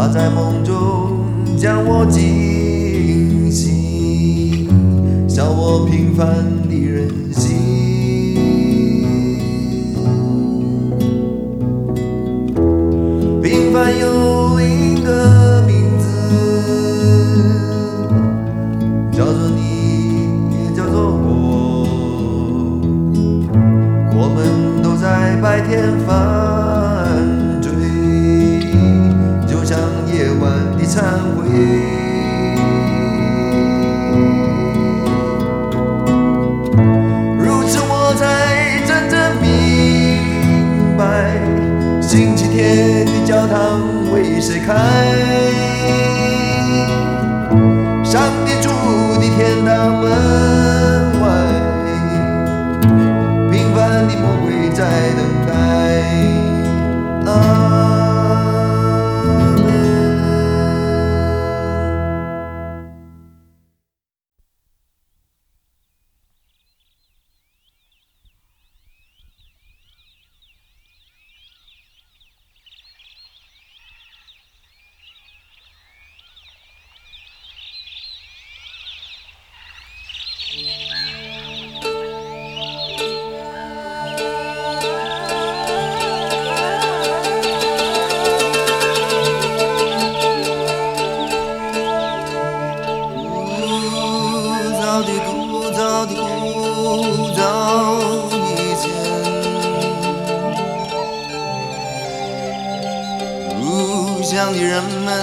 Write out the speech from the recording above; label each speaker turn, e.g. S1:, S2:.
S1: 它在梦中将我惊醒，笑我平凡的人心。平凡有一个名字，叫做你，也叫做我。我们都在白天犯罪，就像夜晚的忏悔。如此我才真正明白，星期天的教堂为谁开？上帝住的天堂门外，平凡的魔鬼在等待。枯燥以前，故乡的人们。